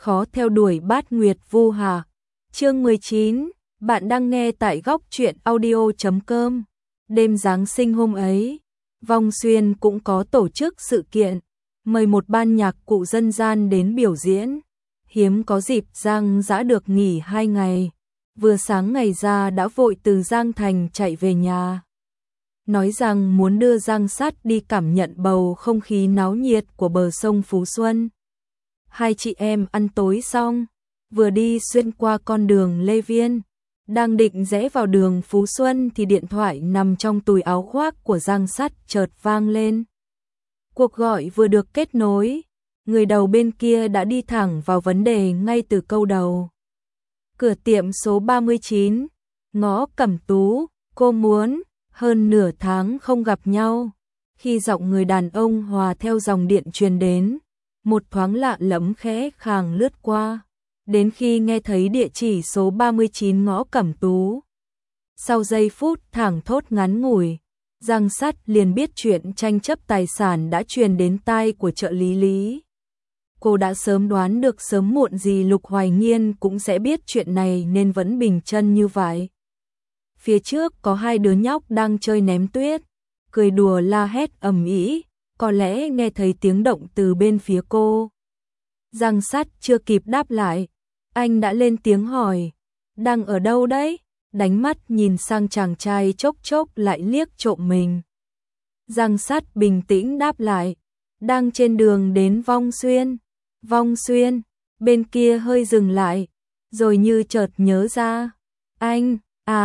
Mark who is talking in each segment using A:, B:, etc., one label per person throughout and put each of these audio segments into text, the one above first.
A: khó theo đuổi bát nguyệt vu hà. Chương 19, bạn đang nghe tại góc truyện audio.com. Đêm Giáng sinh hôm ấy, Vong Xuyên cũng có tổ chức sự kiện, mời một ban nhạc cụ dân gian đến biểu diễn. Hiếm có dịp Giang Dã được nghỉ 2 ngày, vừa sáng ngày ra đã vội từ Giang Thành chạy về nhà. Nói rằng muốn đưa Giang Sắt đi cảm nhận bầu không khí náo nhiệt của bờ sông Phú Xuân. Hai chị em ăn tối xong, vừa đi xuyên qua con đường Lê Viên, đang định rẽ vào đường Phú Xuân thì điện thoại nằm trong túi áo khoác của Giang Sắt chợt vang lên. Cuộc gọi vừa được kết nối, người đầu bên kia đã đi thẳng vào vấn đề ngay từ câu đầu. Cửa tiệm số 39, ngõ Cẩm Tú, cô muốn, hơn nửa tháng không gặp nhau. Khi giọng người đàn ông hòa theo dòng điện truyền đến, một thoáng lạ lẫm khẽ khàng lướt qua, đến khi nghe thấy địa chỉ số 39 ngõ Cẩm Tú. Sau giây phút thảng thốt ngắn ngủi, Giang Sắt liền biết chuyện tranh chấp tài sản đã truyền đến tai của trợ lý Lý. Cô đã sớm đoán được sớm muộn gì Lục Hoài Nghiên cũng sẽ biết chuyện này nên vẫn bình chân như vậy. Phía trước có hai đứa nhóc đang chơi ném tuyết, cười đùa la hét ầm ĩ, có lẽ nghe thấy tiếng động từ bên phía cô. Giang Sắt chưa kịp đáp lại, anh đã lên tiếng hỏi, đang ở đâu đấy? Đánh mắt nhìn sang chàng trai chốc chốc lại liếc trộm mình. Giang Sắt bình tĩnh đáp lại, đang trên đường đến Vong Xuyên. Vong Xuyên, bên kia hơi dừng lại, rồi như chợt nhớ ra. Anh,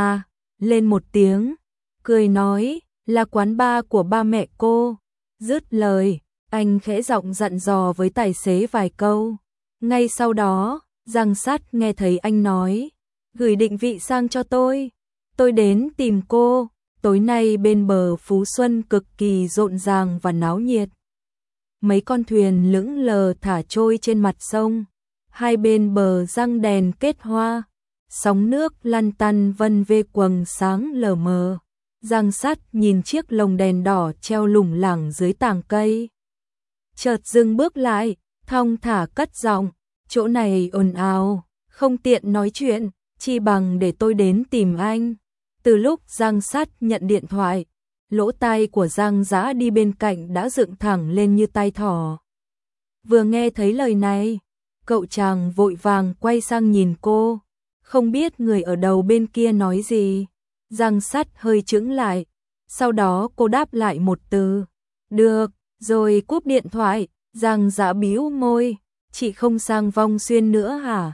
A: lên một tiếng, cười nói, là quán bar của ba mẹ cô. Dứt lời, anh khẽ giọng dặn dò với tài xế vài câu. Ngay sau đó, Giang Sắt nghe thấy anh nói, gửi định vị sang cho tôi đến tìm cô. Tối nay bên bờ Phú Xuân cực kỳ rộn ràng và náo nhiệt. Mấy con thuyền lững lờ thả trôi trên mặt sông, hai bên bờ răng đèn kết hoa, sóng nước lăn tăn vân vê quầng sáng lờ mờ. Giang Sắt nhìn chiếc lồng đèn đỏ treo lủng lẳng dưới tàng cây, chợt dừng bước lại, thong thả cất giọng, chỗ này ồn ào, không tiện nói chuyện, chi bằng để tôi đến tìm anh. Từ lúc Giang Sắt nhận điện thoại, lỗ tai của Giang Dã đi bên cạnh đã dựng thẳng lên như tai thỏ. Vừa nghe thấy lời này, cậu chàng vội vàng quay sang nhìn cô, không biết người ở đầu bên kia nói gì. Giang Sắt hơi chững lại, sau đó cô đáp lại một từ, được, rồi cúp điện thoại. Giang Dã bĩu môi, chị không sang Vong Xuyên nữa hả?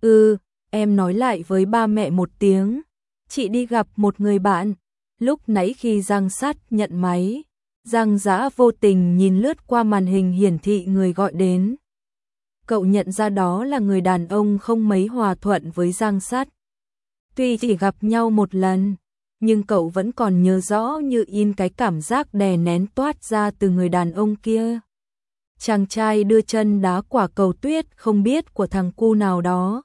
A: Em nói lại với ba mẹ một tiếng, chị đi gặp một người bạn. Lúc nãy khi Giang Sắt nhận máy, Giang Dã vô tình nhìn lướt qua màn hình hiển thị người gọi đến. Cậu nhận ra đó là người đàn ông không mấy hòa thuận với Giang Sắt. Tuy chỉ gặp nhau một lần, nhưng cậu vẫn còn nhớ rõ như in cái cảm giác đè nén toát ra từ người đàn ông kia. Chàng trai đưa chân đá quả cầu tuyết không biết của thằng cu nào đó.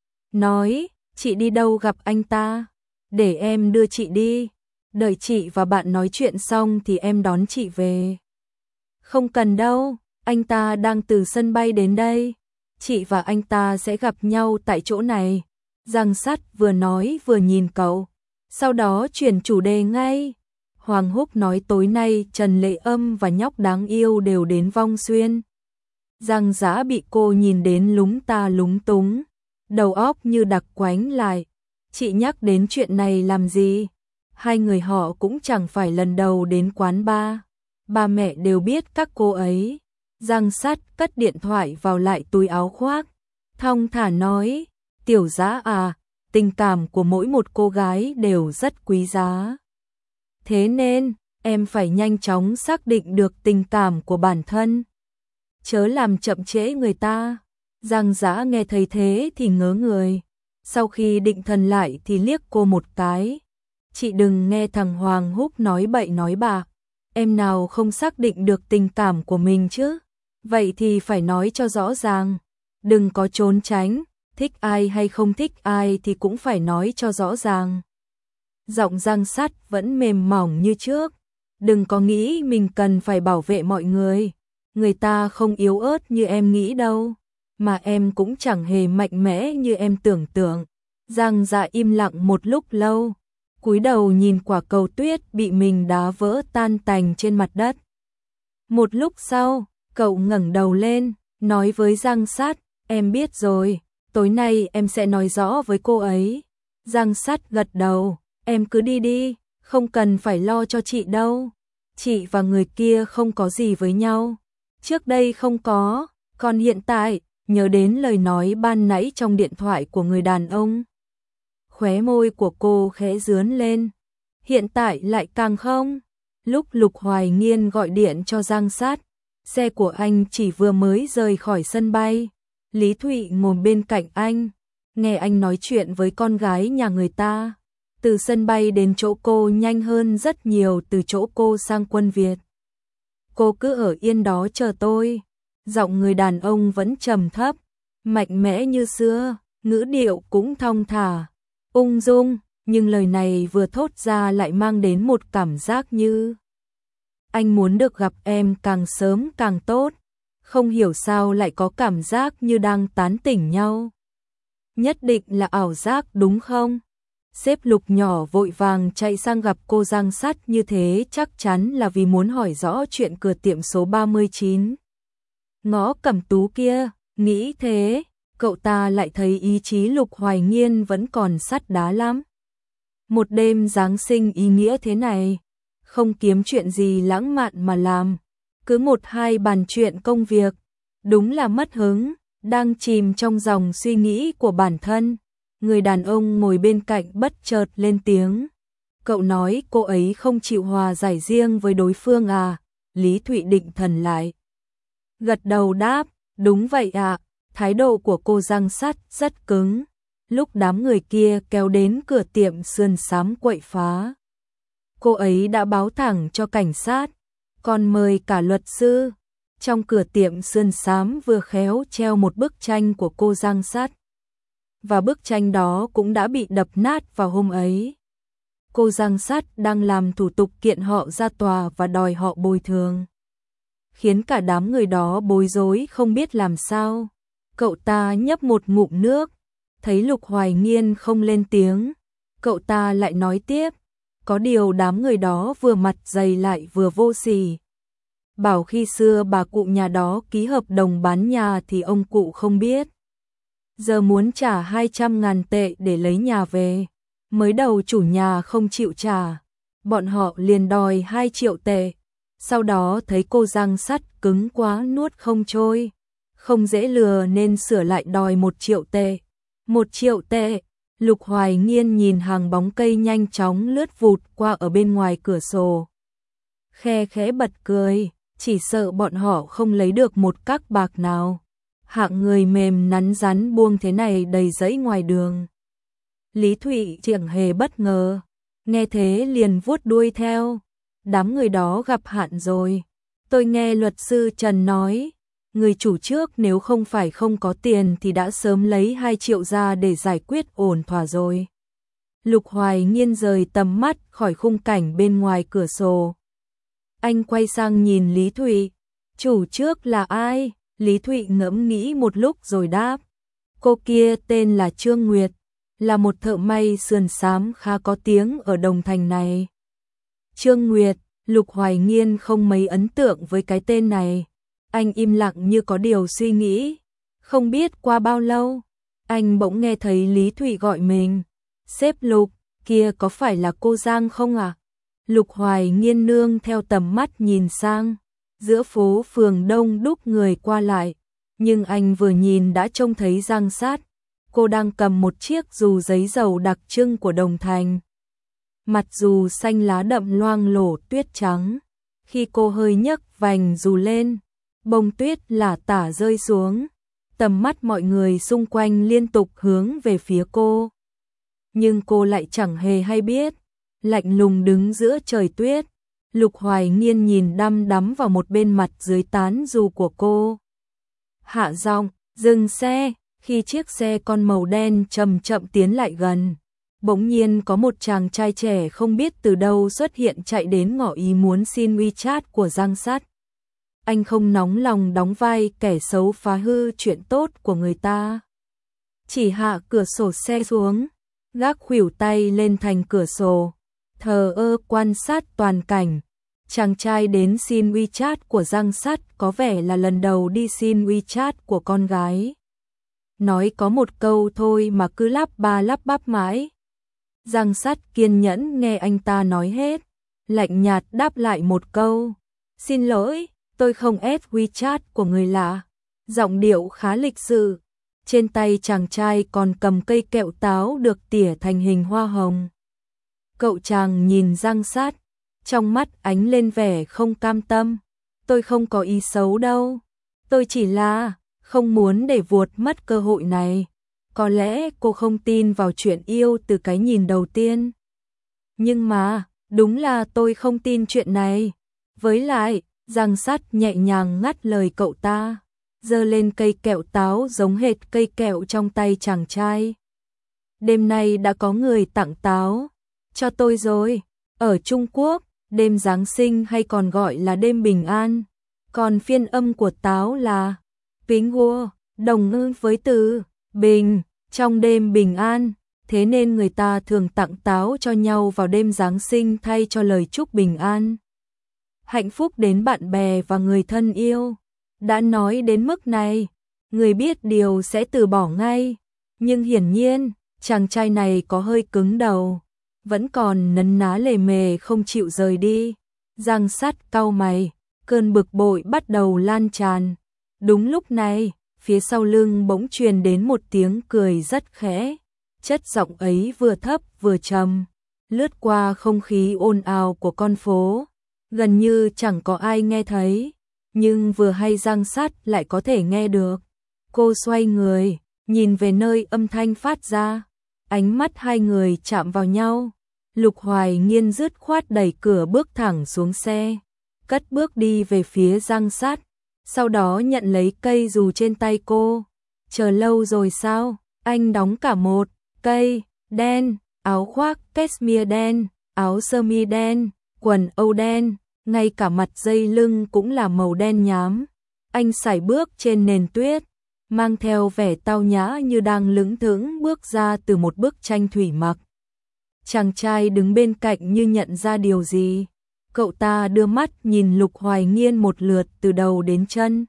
A: Nói, chị đi đâu gặp anh ta? Để em đưa chị đi. Đợi chị và bạn nói chuyện xong thì em đón chị về. Không cần đâu, anh ta đang từ sân bay đến đây. Chị và anh ta sẽ gặp nhau tại chỗ này. Giang Sắt vừa nói vừa nhìn cậu, sau đó chuyển chủ đề ngay. Hoàng Húc nói tối nay Trần Lệ Âm và nhóc đáng yêu đều đến Vong Xuyên. Giang Dã bị cô nhìn đến lúng ta lúng túng, đầu óc như đặc quánh lại. Chị nhắc đến chuyện này làm gì? Hai người họ cũng chẳng phải lần đầu đến quán bar. Ba mẹ đều biết các cô ấy. Giang Sắt cất điện thoại vào lại túi áo khoác, thong thả nói, Tiểu Dã à, tình cảm của mỗi một cô gái đều rất quý giá. Thế nên, em phải nhanh chóng xác định được tình cảm của bản thân. Chớ làm chậm trễ người ta. Giang Dã nghe thấy thế thì ngớ người. Sau khi định thần lại thì liếc cô một cái. Chị đừng nghe thằng Hoàng Húc nói bậy nói bạ. Em nào không xác định được tình cảm của mình chứ? Vậy thì phải nói cho rõ ràng. Đừng có trốn tránh. Thích ai hay không thích ai thì cũng phải nói cho rõ ràng. Giọng Giang Sắt vẫn mềm mỏng như trước. Đừng có nghĩ mình cần phải bảo vệ mọi người. Người ta không yếu ớt như em nghĩ đâu. mà em cũng chẳng hề mạnh mẽ như em tưởng tượng. Giang Dạ im lặng một lúc lâu, cúi đầu nhìn quả cầu tuyết bị mình đá vỡ tan tành trên mặt đất. Một lúc sau, cậu ngẩng đầu lên, nói với Giang Sát, em biết rồi, tối nay em sẽ nói rõ với cô ấy. Giang Sát gật đầu, em cứ đi đi, không cần phải lo cho chị đâu. Chị và người kia không có gì với nhau. Trước đây không có, còn hiện tại, nhớ đến lời nói ban nãy trong điện thoại của người đàn ông. Khóe môi của cô khẽ rướn lên. Hiện tại lại càng không. Lúc Lục Hoài Nghiên gọi điện cho Giang Sát, xe của anh chỉ vừa mới rời khỏi sân bay. Lý Thụy ngồi bên cạnh anh, nghe anh nói chuyện với con gái nhà người ta. Từ sân bay đến chỗ cô nhanh hơn rất nhiều từ chỗ cô sang Quân Việt. Cô cứ ở yên đó chờ tôi. Giọng người đàn ông vẫn trầm thấp, mạnh mẽ như xưa, ngữ điệu cũng thong thả, ung dung, nhưng lời này vừa thốt ra lại mang đến một cảm giác như anh muốn được gặp em càng sớm càng tốt. Không hiểu sao lại có cảm giác như đang tán tỉnh nhau. Nhất định là ảo giác đúng không? Sếp Lục nhỏ vội vàng chạy sang gặp cô Giang Sát như thế chắc chắn là vì muốn hỏi rõ chuyện cửa tiệm số 39. Ngõ Cẩm Tú kia, nghĩ thế, cậu ta lại thấy ý chí Lục Hoài Nghiên vẫn còn sắt đá lắm. Một đêm Giáng sinh ý nghĩa thế này, không kiếm chuyện gì lãng mạn mà làm, cứ một hai bàn chuyện công việc, đúng là mất hứng, đang chìm trong dòng suy nghĩ của bản thân. Người đàn ông ngồi bên cạnh bất chợt lên tiếng. Cậu nói cô ấy không chịu hòa giải riêng với đối phương à? Lý Thụy định thần lại. Gật đầu đáp, đúng vậy ạ. Thái độ của cô Giang Sát rất cứng. Lúc đám người kia kéo đến cửa tiệm sườn xám quậy phá, cô ấy đã báo thẳng cho cảnh sát, còn mời cả luật sư. Trong cửa tiệm sườn xám vừa khéo treo một bức tranh của cô Giang Sát, và bức tranh đó cũng đã bị đập nát vào hôm ấy. Cô Giang Sát đang làm thủ tục kiện họ ra tòa và đòi họ bồi thường, khiến cả đám người đó bối rối không biết làm sao. Cậu ta nhấp một ngụm nước, thấy Lục Hoài Nghiên không lên tiếng, cậu ta lại nói tiếp, có điều đám người đó vừa mặt dày lại vừa vô sỉ. Bảo khi xưa bà cụ nhà đó ký hợp đồng bán nhà thì ông cụ không biết. Giờ muốn trả 200.000 tệ để lấy nhà về. Mới đầu chủ nhà không chịu trả, bọn họ liền đòi 2 triệu tệ. Sau đó thấy cô Giang Sát cứng quá nuốt không trôi, không dễ lừa nên sửa lại đòi 1 triệu tệ. 1 triệu tệ. Lục Hoài Nghiên nhìn hàng bóng cây nhanh chóng lướt vụt qua ở bên ngoài cửa sổ, khe khẽ bật cười, chỉ sợ bọn họ không lấy được một cắc bạc nào. Hạng người mềm nắn rắn buông thế này đầy giấy ngoài đường. Lý Thụy chẳng hề bất ngờ, nghe thế liền vuốt đuôi theo. Đám người đó gặp hạn rồi. Tôi nghe luật sư Trần nói, người chủ trước nếu không phải không có tiền thì đã sớm lấy 2 triệu ra để giải quyết ổn thỏa rồi. Lục Hoài Nghiên rời tầm mắt khỏi khung cảnh bên ngoài cửa sổ. Anh quay sang nhìn Lý Thụy, chủ trước là ai? Lý Thụy ngẫm nghĩ một lúc rồi đáp, cô kia tên là Trương Nguyệt, là một thợ may sườn xám khá có tiếng ở Đồng Thành này. Trương Nguyệt, Lục Hoài Nghiên không mấy ấn tượng với cái tên này. Anh im lặng như có điều suy nghĩ. Không biết qua bao lâu, anh bỗng nghe thấy Lý Thụy gọi mình. Sếp Lục, kia có phải là cô Giang không à? Lục Hoài Nghiên nương theo tầm mắt nhìn sang. Giữa phố phường đông đúc người qua lại, nhưng anh vừa nhìn đã trông thấy Giang Sát. Cô đang cầm một chiếc dù giấy dầu đặc trưng của Đồng Thành. Mặt dù xanh lá đậm loang lổ tuyết trắng. Khi cô hơi nhấc vành dù lên, bông tuyết lả tả rơi xuống. Tầm mắt mọi người xung quanh liên tục hướng về phía cô. Nhưng cô lại chẳng hề hay biết, lạnh lùng đứng giữa trời tuyết. Lục Hoài Nghiên nhìn đăm đắm vào một bên mặt dưới tán dù của cô. Hạ giọng, dừng xe. Khi chiếc xe con màu đen chậm chậm tiến lại gần, bỗng nhiên có một chàng trai trẻ không biết từ đâu xuất hiện chạy đến ngỏ ý muốn xin WeChat của Giang Sát. anh không nóng lòng đóng vai kẻ xấu phá hư chuyện tốt của người ta. Chỉ hạ cửa sổ xe xuống, gác khuỷu tay lên thành cửa sổ, thờ ơ quan sát toàn cảnh. Chàng trai đến xin WeChat của Giang Sắt có vẻ là lần đầu đi xin WeChat của con gái. Nói có một câu thôi mà cứ lắp ba lắp bắp mãi. Giang Sắt kiên nhẫn nghe anh ta nói hết, lạnh nhạt đáp lại một câu. Xin lỗi, tôi không add WeChat của người lạ. Giọng điệu khá lịch sự. Trên tay chàng trai còn cầm cây kẹo táo được tỉa thành hình hoa hồng. Cậu chàng nhìn Giang Sắt, trong mắt ánh lên vẻ không cam tâm. Tôi không có ý xấu đâu. Tôi chỉ là không muốn để vuột mất cơ hội này. Có lẽ cô không tin vào chuyện yêu từ cái nhìn đầu tiên. Nhưng mà, đúng là tôi không tin chuyện này. Với lại, Giang Sắt nhẹ nhàng ngắt lời cậu ta, giơ lên cây kẹo táo giống hệt cây kẹo trong tay chàng trai. Đêm nay đã có người tặng táo cho tôi rồi. Ở Trung Quốc, đêm Giáng sinh hay còn gọi là đêm bình an. Còn phiên âm của táo là Pính Hua, đồng nghĩa với từ bình, trong đêm bình an. Thế nên người ta thường tặng táo cho nhau vào đêm Giáng sinh thay cho lời chúc bình an. Hạnh phúc đến bạn bè và người thân yêu. Đã nói đến mức này, người biết điều sẽ từ bỏ ngay. Nhưng hiển nhiên, chàng trai này có hơi cứng đầu, vẫn còn nấn ná lề mề không chịu rời đi. Giang Sắt cau mày, cơn bực bội bắt đầu lan tràn. Đúng lúc này, phía sau lưng bỗng truyền đến một tiếng cười rất khẽ. Chất giọng ấy vừa thấp vừa trầm, lướt qua không khí ồn ào của con phố. Gần như chẳng có ai nghe thấy, nhưng vừa hay Giang Sắt lại có thể nghe được. Cô xoay người, nhìn về nơi âm thanh phát ra. Ánh mắt hai người chạm vào nhau. Lục Hoài Nghiên dứt khoát đẩy cửa bước thẳng xuống xe, cất bước đi về phía Giang Sắt, sau đó nhận lấy cây dù trên tay cô. Chờ lâu rồi sao? Anh đóng cả một cây đen, áo khoác cashmere đen, áo sơ mi đen, quần âu đen, ngay cả mặt dây lưng cũng là màu đen nhám. Anh sải bước trên nền tuyết, mang theo vẻ tao nhã như đang lững thững bước ra từ một bức tranh thủy mặc. Chàng trai đứng bên cạnh như nhận ra điều gì. Cậu ta đưa mắt nhìn Lục Hoài Nghiên một lượt từ đầu đến chân.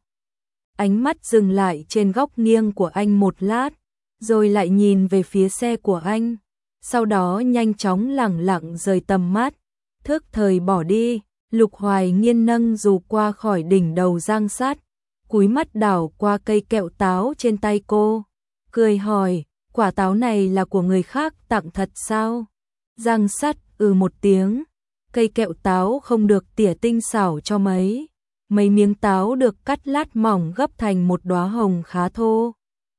A: Ánh mắt dừng lại trên góc nghiêng của anh một lát, rồi lại nhìn về phía xe của anh. Sau đó nhanh chóng lẳng lặng rời tầm mắt, thức thời bỏ đi. Lục Hoài Nghiên nâng dù qua khỏi đỉnh đầu Giang Sắt, cúi mắt đảo qua cây kẹo táo trên tay cô, cười hỏi, quả táo này là của người khác tặng thật sao? Giang Sắt một tiếng, cây kẹo táo không được tỉa tinh xảo cho mấy miếng táo được cắt lát mỏng gấp thành một đóa hồng khá thô.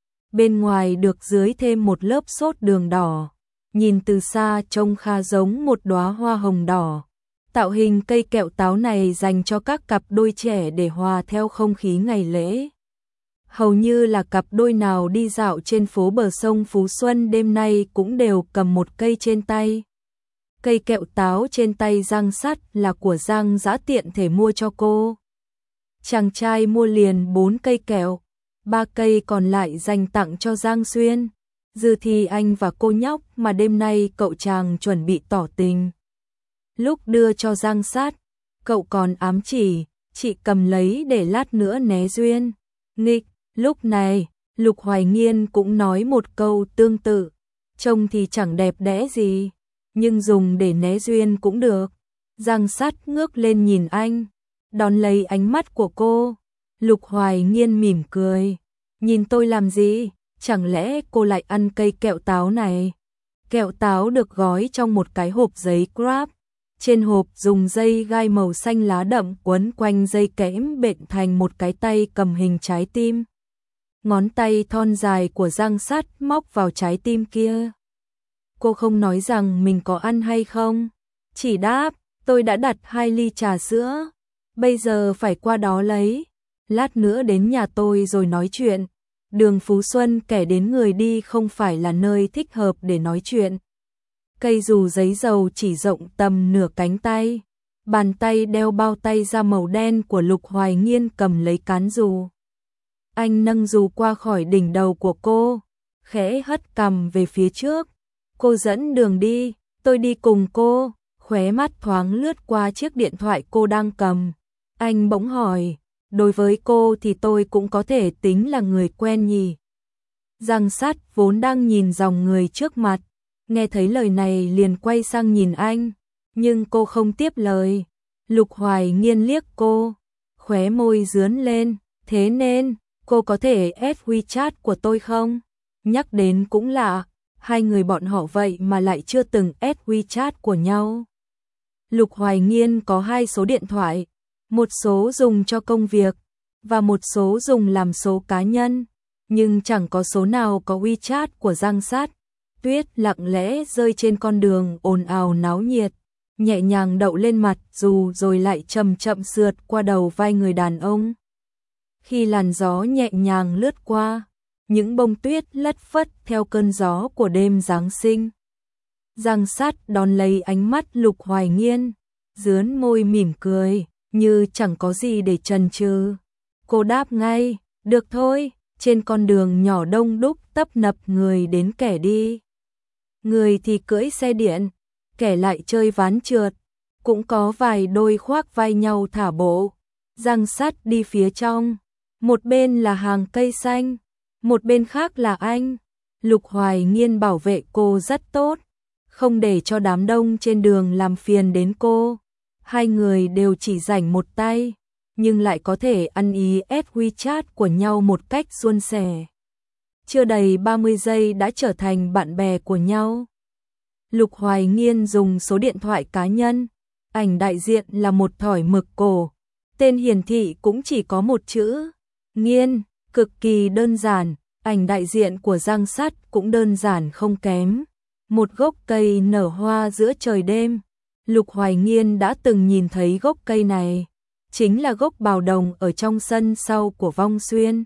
A: Bên ngoài được dưới thêm một lớp sốt đường đỏ, nhìn từ xa trông khá giống một đóa hoa hồng đỏ. Tạo hình cây kẹo táo này dành cho các cặp đôi trẻ để hòa theo không khí ngày lễ. Hầu như là cặp đôi nào đi dạo trên phố bờ sông Phú Xuân đêm nay cũng đều cầm một cây trên tay. Cây kẹo táo trên tay Giang Sắt là của Giang Dã tiện thể mua cho cô. Chàng trai mua liền 4 cây kẹo, 3 cây còn lại dành tặng cho Giang Xuyên. Dư thì anh và cô nhóc mà đêm nay cậu chàng chuẩn bị tỏ tình. Lúc đưa cho Giang Sắt, cậu còn ám chỉ, chị cầm lấy để lát nữa né duyên. Nghịch, lúc này, Lục Hoài Nghiên cũng nói một câu tương tự, trông thì chẳng đẹp đẽ gì, nhưng dùng để né duyên cũng được. Giang Sắt ngước lên nhìn anh, đón lấy ánh mắt của cô. Lục Hoài Nghiên mỉm cười, nhìn tôi làm gì, chẳng lẽ cô lại ăn cây kẹo táo này? Kẹo táo được gói trong một cái hộp giấy Grab. Trên hộp dùng dây gai màu xanh lá đậm quấn quanh dây kẽm bện thành một cái tay cầm hình trái tim. Ngón tay thon dài của Giang Sắt móc vào trái tim kia. Cô không nói rằng mình có ăn hay không, chỉ đáp, tôi đã đặt 2 ly trà sữa, bây giờ phải qua đó lấy, lát nữa đến nhà tôi rồi nói chuyện. Đường Phú Xuân kẻ đến người đi không phải là nơi thích hợp để nói chuyện. Cây dù giấy dầu chỉ rộng tầm nửa cánh tay, bàn tay đeo bao tay da màu đen của Lục Hoài Nghiên cầm lấy cán dù. Anh nâng dù qua khỏi đỉnh đầu của cô, khẽ hất cằm về phía trước. Cô dẫn đường đi, tôi đi cùng cô. Khóe mắt thoáng lướt qua chiếc điện thoại cô đang cầm. Anh bỗng hỏi, đối với cô thì tôi cũng có thể tính là người quen nhỉ? Giang Sắt vốn đang nhìn dòng người trước mặt, nghe thấy lời này liền quay sang nhìn anh, nhưng cô không tiếp lời. Lục Hoài Nghiên liếc cô, khóe môi rướn lên, thế nên, cô có thể add WeChat của tôi không? Nhắc đến cũng lạ, hai người bọn họ vậy mà lại chưa từng add WeChat của nhau. Lục Hoài Nghiên có 2 số điện thoại, một số dùng cho công việc, và một số dùng làm số cá nhân, nhưng chẳng có số nào có WeChat của Giang Sắt. Tuyết lặng lẽ rơi trên con đường ồn ào náo nhiệt, nhẹ nhàng đậu lên mặt dù rồi lại chậm chậm sượt qua đầu vai người đàn ông. Khi làn gió nhẹ nhàng lướt qua, những bông tuyết lất phất theo cơn gió của đêm Giáng sinh. Giang Sắt đón lấy ánh mắt Lục Hoài Nghiên, dướn môi mỉm cười, như chẳng có gì để chần chừ. Cô đáp ngay, được thôi. Trên con đường nhỏ đông đúc tấp nập người đến kẻ đi. Người thì cưỡi xe điện, kẻ lại chơi ván trượt, cũng có vài đôi khoác vai nhau thả bộ. Giang Sắt đi phía trong, một bên là hàng cây xanh, một bên khác là anh. Lục Hoài Nghiên bảo vệ cô rất tốt, không để cho đám đông trên đường làm phiền đến cô. Hai người đều chỉ rảnh một tay, nhưng lại có thể ăn ý add WeChat của nhau một cách suôn sẻ. Chưa đầy 30 giây đã trở thành bạn bè của nhau. Lục Hoài Nghiên dùng số điện thoại cá nhân, ảnh đại diện là một thỏi mực cổ, tên hiển thị cũng chỉ có một chữ, Nghiên, cực kỳ đơn giản. Ảnh đại diện của Giang Sắt cũng đơn giản không kém, một gốc cây nở hoa giữa trời đêm. Lục Hoài Nghiên đã từng nhìn thấy gốc cây này, chính là gốc bào đồng ở trong sân sau của Vong Xuyên.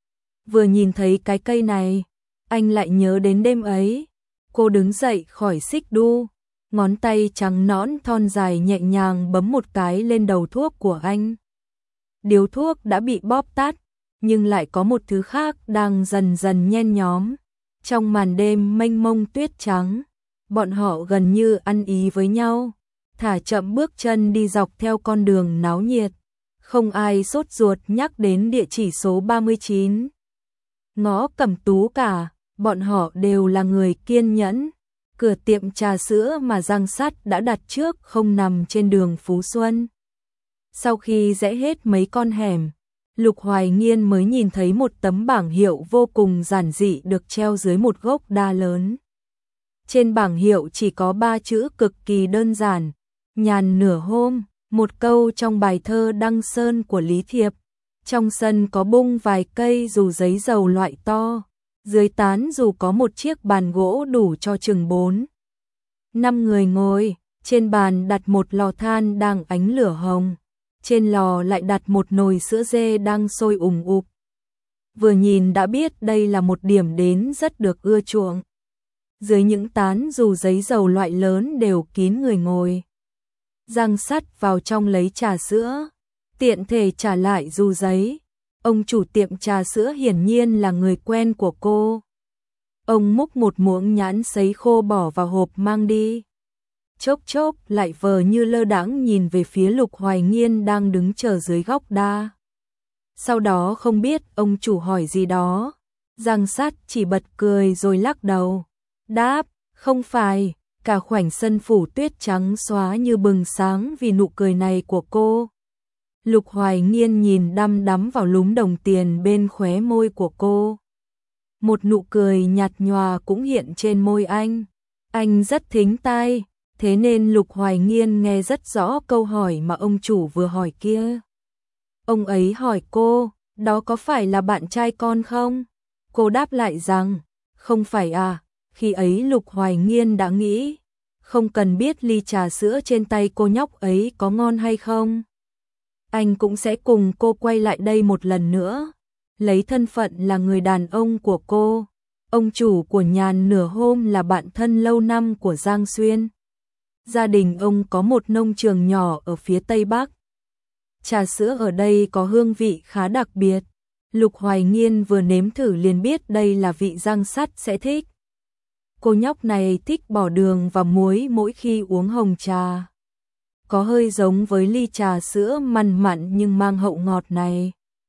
A: Vừa nhìn thấy cái cây này, anh lại nhớ đến đêm ấy. Cô đứng dậy khỏi xích đu, ngón tay trắng nõn thon dài nhẹ nhàng bấm một cái lên đầu thuốc của anh. Điếu thuốc đã bị bóp tắt, nhưng lại có một thứ khác đang dần dần nhen nhóm. Trong màn đêm mênh mông tuyết trắng, bọn họ gần như ăn ý với nhau, thả chậm bước chân đi dọc theo con đường náo nhiệt. Không ai sốt ruột nhắc đến địa chỉ số 39. Ngõ Cẩm Tú cả, bọn họ đều là người kiên nhẫn. Cửa tiệm trà sữa mà Giang Sắt đã đặt trước không nằm trên đường Phú Xuân. Sau khi rẽ hết mấy con hẻm, Lục Hoài Nghiên mới nhìn thấy một tấm bảng hiệu vô cùng giản dị được treo dưới một gốc đa lớn. Trên bảng hiệu chỉ có 3 chữ cực kỳ đơn giản, nhàn nửa hôm, một câu trong bài thơ Đăng Sơn của Lý Thiệp. Trong sân có bung vài cây dù giấy dầu loại to, dưới tán dù có một chiếc bàn gỗ đủ cho chừng 4-5 người ngồi, trên bàn đặt một lò than đang ánh lửa hồng, trên lò lại đặt một nồi sữa dê đang sôi ùn ùp. Vừa nhìn đã biết đây là một điểm đến rất được ưa chuộng. Dưới những tán dù giấy dầu loại lớn đều kín người ngồi. Giang Sắt vào trong lấy trà sữa, tiện thể trả lại dù giấy. Ông chủ tiệm trà sữa hiển nhiên là người quen của cô. Ông múc một muỗng nhãn sấy khô bỏ vào hộp mang đi. Chốc chốc lại vờ như lơ đãng nhìn về phía Lục Hoài Nghiên đang đứng chờ dưới gốc đa. Sau đó không biết ông chủ hỏi gì đó, Giang Sắt chỉ bật cười rồi lắc đầu. Đáp, không phải. Cả khoảnh sân phủ tuyết trắng xóa như bừng sáng vì nụ cười này của cô. Lục Hoài Nghiên nhìn đăm đắm vào lúm đồng tiền bên khóe môi của cô. Một nụ cười nhạt nhòa cũng hiện trên môi anh. Anh rất thính tai, thế nên Lục Hoài Nghiên nghe rất rõ câu hỏi mà ông chủ vừa hỏi kia. Ông ấy hỏi cô, đó có phải là bạn trai con không? Cô đáp lại rằng, không phải à. Khi ấy Lục Hoài Nghiên đã nghĩ, không cần biết ly trà sữa trên tay cô nhóc ấy có ngon hay không. Anh cũng sẽ cùng cô quay lại đây một lần nữa, lấy thân phận là người đàn ông của cô. Ông chủ của nhàn nửa hôm là bạn thân lâu năm của Giang Xuyên. Gia đình ông có một nông trường nhỏ ở phía Tây Bắc. Trà sữa ở đây có hương vị khá đặc biệt. Lục Hoài Nghiên vừa nếm thử liền biết đây là vị Giang Sắt sẽ thích. Cô nhóc này thích bỏ đường và muối mỗi khi uống hồng trà. Có hơi giống với ly trà sữa mặn mặn nhưng mang hậu ngọt này.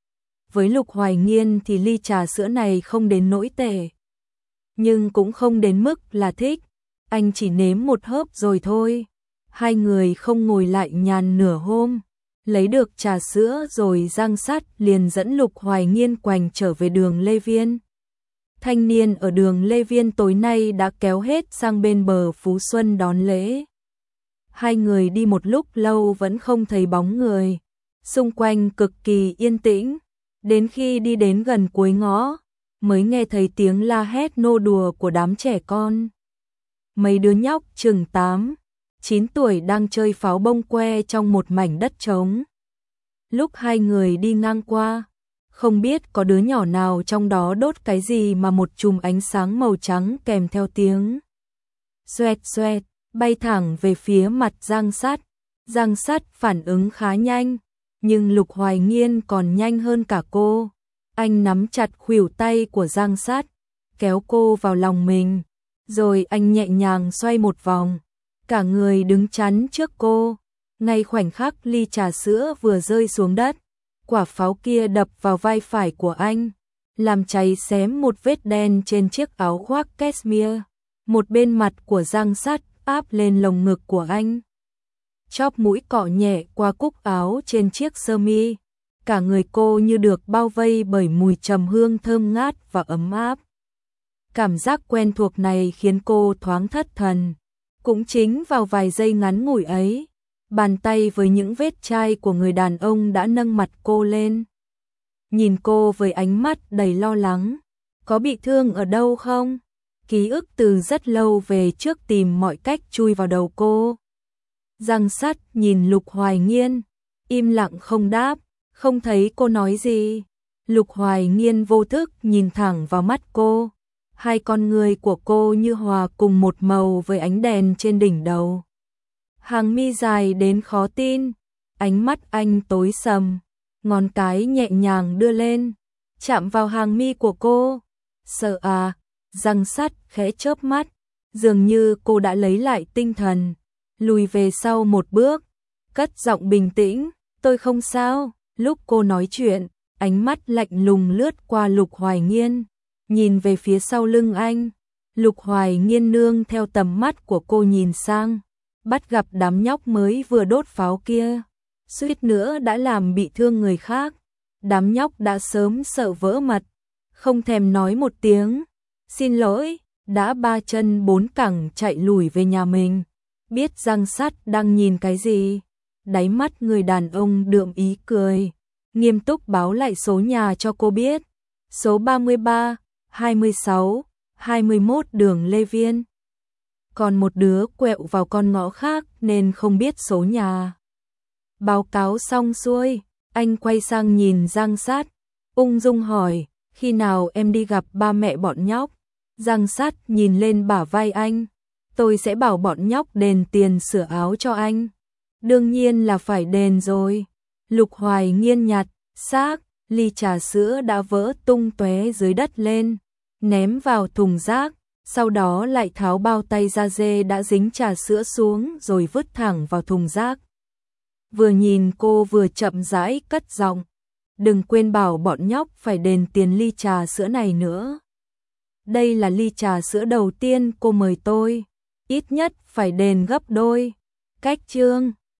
A: Với Lục Hoài Nghiên thì ly trà sữa này không đến nỗi tệ, nhưng cũng không đến mức là thích. Anh chỉ nếm một hớp rồi thôi. Hai người không ngồi lại nhàn nửa hôm. Lấy được trà sữa rồi Giang Sắt liền dẫn Lục Hoài Nghiên quành trở về đường Lê Viên. Thanh niên ở đường Lê Viên tối nay đã kéo hết sang bên bờ Phú Xuân đón lễ. Hai người đi một lúc lâu vẫn không thấy bóng người. Xung quanh cực kỳ yên tĩnh. Đến khi đi đến gần cuối ngõ, mới nghe thấy tiếng la hét nô đùa của đám trẻ con. Mấy đứa nhóc chừng 8, 9 tuổi đang chơi pháo bông que trong một mảnh đất trống. Lúc hai người đi ngang qua, không biết có đứa nhỏ nào trong đó đốt cái gì mà một chùm ánh sáng màu trắng kèm theo tiếng xoẹt xoẹt bay thẳng về phía mặt Giang Sắt. Giang Sắt phản ứng khá nhanh, nhưng Lục Hoài Nghiên còn nhanh hơn cả cô. Anh nắm chặt khuỷu tay của Giang Sắt, kéo cô vào lòng mình, rồi anh nhẹ nhàng xoay một vòng, cả người đứng chắn trước cô. Ngay khoảnh khắc ly trà sữa vừa rơi xuống đất, quả pháo kia đập vào vai phải của anh, làm cháy xém một vết đen trên chiếc áo khoác cashmere. Một bên mặt của Giang Sắt áp lên lồng ngực của anh. Chóp mũi cọ nhẹ qua cúc áo trên chiếc sơ mi. Cả người cô như được bao vây bởi mùi trầm hương thơm ngát và ấm áp. Cảm giác quen thuộc này khiến cô thoáng thất thần. Cũng chính vào vài giây ngắn ngủi ấy, bàn tay với những vết chai của người đàn ông đã nâng mặt cô lên. Nhìn cô với ánh mắt đầy lo lắng. Có bị thương ở đâu không? Ký ức từ rất lâu về trước tìm mọi cách chui vào đầu cô. Giang Sắt nhìn Lục Hoài Nghiên, im lặng không đáp, không thấy cô nói gì. Lục Hoài Nghiên vô thức nhìn thẳng vào mắt cô. Hai con người của cô như hòa cùng một màu với ánh đèn trên đỉnh đầu. Hàng mi dài đến khó tin, ánh mắt anh tối sầm, ngón cái nhẹ nhàng đưa lên, chạm vào hàng mi của cô. Sợ à? Giang Sắt khẽ chớp mắt, dường như cô đã lấy lại tinh thần, lùi về sau một bước, cất giọng bình tĩnh, tôi không sao. Lúc cô nói chuyện, ánh mắt lạnh lùng lướt qua Lục Hoài Nghiên, nhìn về phía sau lưng anh. Lục Hoài Nghiên nương theo tầm mắt của cô nhìn sang, bắt gặp đám nhóc mới vừa đốt pháo kia, suýt nữa đã làm bị thương người khác. Đám nhóc đã sớm sợ vỡ mật, không thèm nói một tiếng xin lỗi, đã ba chân bốn cẳng chạy lùi về nhà mình. Biết Giang Sắt đang nhìn cái gì, đáy mắt người đàn ông đượm ý cười, nghiêm túc báo lại số nhà cho cô biết. Số 33, 26, 21 đường Lê Viên. Còn một đứa quẹo vào con ngõ khác nên không biết số nhà. Báo cáo xong xuôi, anh quay sang nhìn Giang Sắt, ung dung hỏi, khi nào em đi gặp ba mẹ bọn nhóc? Giang Sắt nhìn lên bả vai anh, tôi sẽ bảo bọn nhóc đền tiền sửa áo cho anh. Đương nhiên là phải đền rồi. Lục Hoài Nghiên nhặt xác ly trà sữa đã vỡ tung tóe dưới đất lên, ném vào thùng rác, sau đó lại tháo bao tay da dê đã dính trà sữa xuống rồi vứt thẳng vào thùng rác. Vừa nhìn cô vừa chậm rãi cất giọng, đừng quên bảo bọn nhóc phải đền tiền ly trà sữa này nữa. Đây là ly trà sữa đầu tiên cô mời tôi, ít nhất phải đền gấp đôi. Cách chương